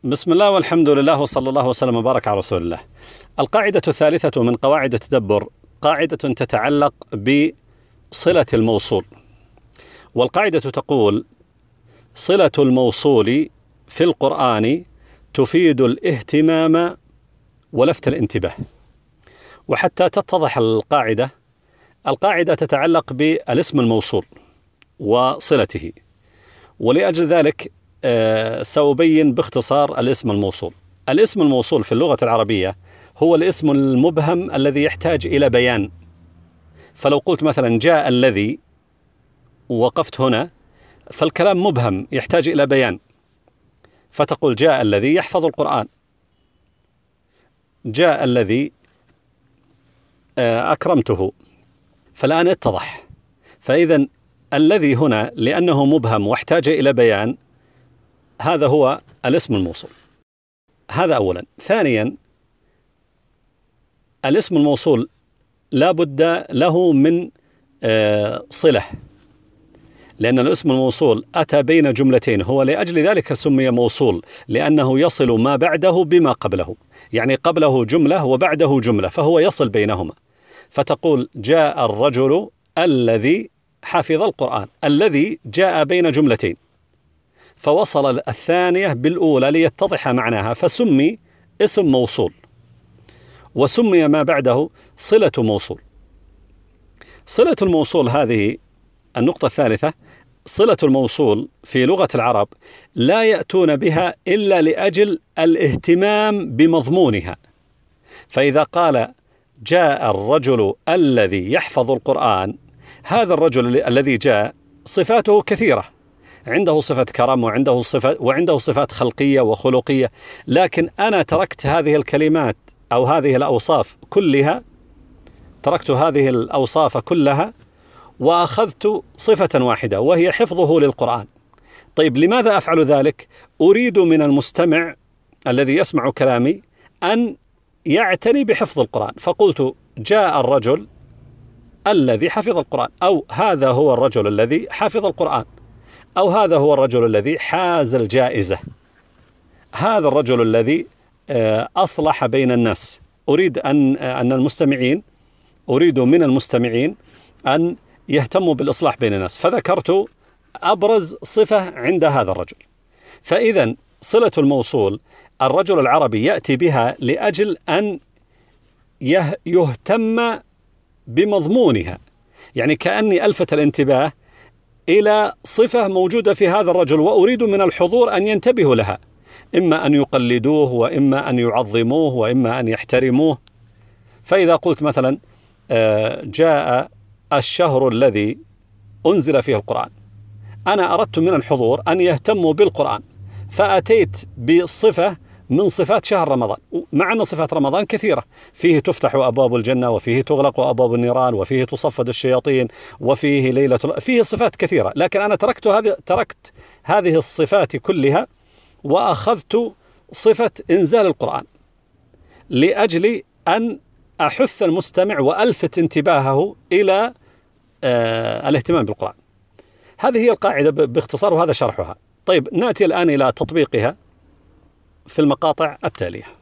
بسم الله والحمد لله وصلى الله وسلم وبارك على رسول الله. القاعدة الثالثة من قواعد التدبر قاعدة تتعلق بصلة الموصول، والقاعدة تقول: صلة الموصول في القرآن تفيد الاهتمام ولفت الانتباه. وحتى تتضح القاعدة تتعلق بالاسم الموصول وصلته، ولأجل ذلك سأبين باختصار الاسم الموصول. الاسم الموصول في اللغة العربية هو الاسم المبهم الذي يحتاج إلى بيان. فلو قلت مثلا جاء الذي ووقفت هنا، فالكلام مبهم يحتاج إلى بيان، فتقول جاء الذي يحفظ القرآن، جاء الذي أكرمته، فالآن اتضح. فإذا الذي هنا لأنه مبهم واحتاج إلى بيان، هذا هو الاسم الموصول. هذا أولا. ثانيا، الاسم الموصول لا بد له من صلة، لأن الاسم الموصول أتى بين جملتين، هو لأجل ذلك سمي موصول، لأنه يصل ما بعده بما قبله، يعني قبله جملة وبعده جملة، فهو يصل بينهما. فتقول جاء الرجل الذي حفظ القرآن، الذي جاء بين جملتين، فوصل الثانية بالأولى ليتضح معناها، فسمي اسم موصول، وسمي ما بعده صلة موصول. صلة الموصول هذه النقطة الثالثة. صلة الموصول في لغة العرب لا يأتون بها إلا لأجل الاهتمام بمضمونها. فإذا قال جاء الرجل الذي يحفظ القرآن، هذا الرجل الذي جاء صفاته كثيرة، عنده صفة كرم وعنده صفات خلقية وخلقية، لكن أنا تركت هذه الكلمات أو هذه الأوصاف كلها، تركت هذه الأوصاف كلها وأخذت صفة واحدة وهي حفظه للقرآن. طيب لماذا أفعل ذلك؟ أريد من المستمع الذي يسمع كلامي أن يعتني بحفظ القرآن، فقلت جاء الرجل الذي حفظ القرآن، أو هذا هو الرجل الذي حفظ القرآن، أو هذا هو الرجل الذي حاز الجائزة، هذا الرجل الذي أصلح بين الناس. أريد أريد من المستمعين أن يهتموا بالإصلاح بين الناس، فذكرت أبرز صفة عند هذا الرجل. فإذا صلة الموصول الرجل العربي يأتي بها لأجل أن يهتم بمضمونها، يعني كأني ألفت الانتباه إلى صفة موجودة في هذا الرجل، وأريد من الحضور أن ينتبهوا لها، إما أن يقلدوه، وإما أن يعظموه، وإما أن يحترموه. فإذا قلت مثلا جاء الشهر الذي أنزل فيه القرآن، أنا أردت من الحضور أن يهتموا بالقرآن، فأتيت بصفة من صفات شهر رمضان، مع أن صفات رمضان كثيرة، فيه تفتح أبواب الجنة، وفيه تغلق أبواب النيران، وفيه تصفد الشياطين، وفيه فيه صفات كثيرة، لكن أنا تركت هذه الصفات كلها وأخذت صفة إنزال القرآن لأجل أن أحث المستمع وألفت انتباهه إلى الاهتمام بالقرآن. هذه هي القاعدة باختصار، وهذا شرحها. طيب نأتي الآن إلى تطبيقها في المقاطع التالية.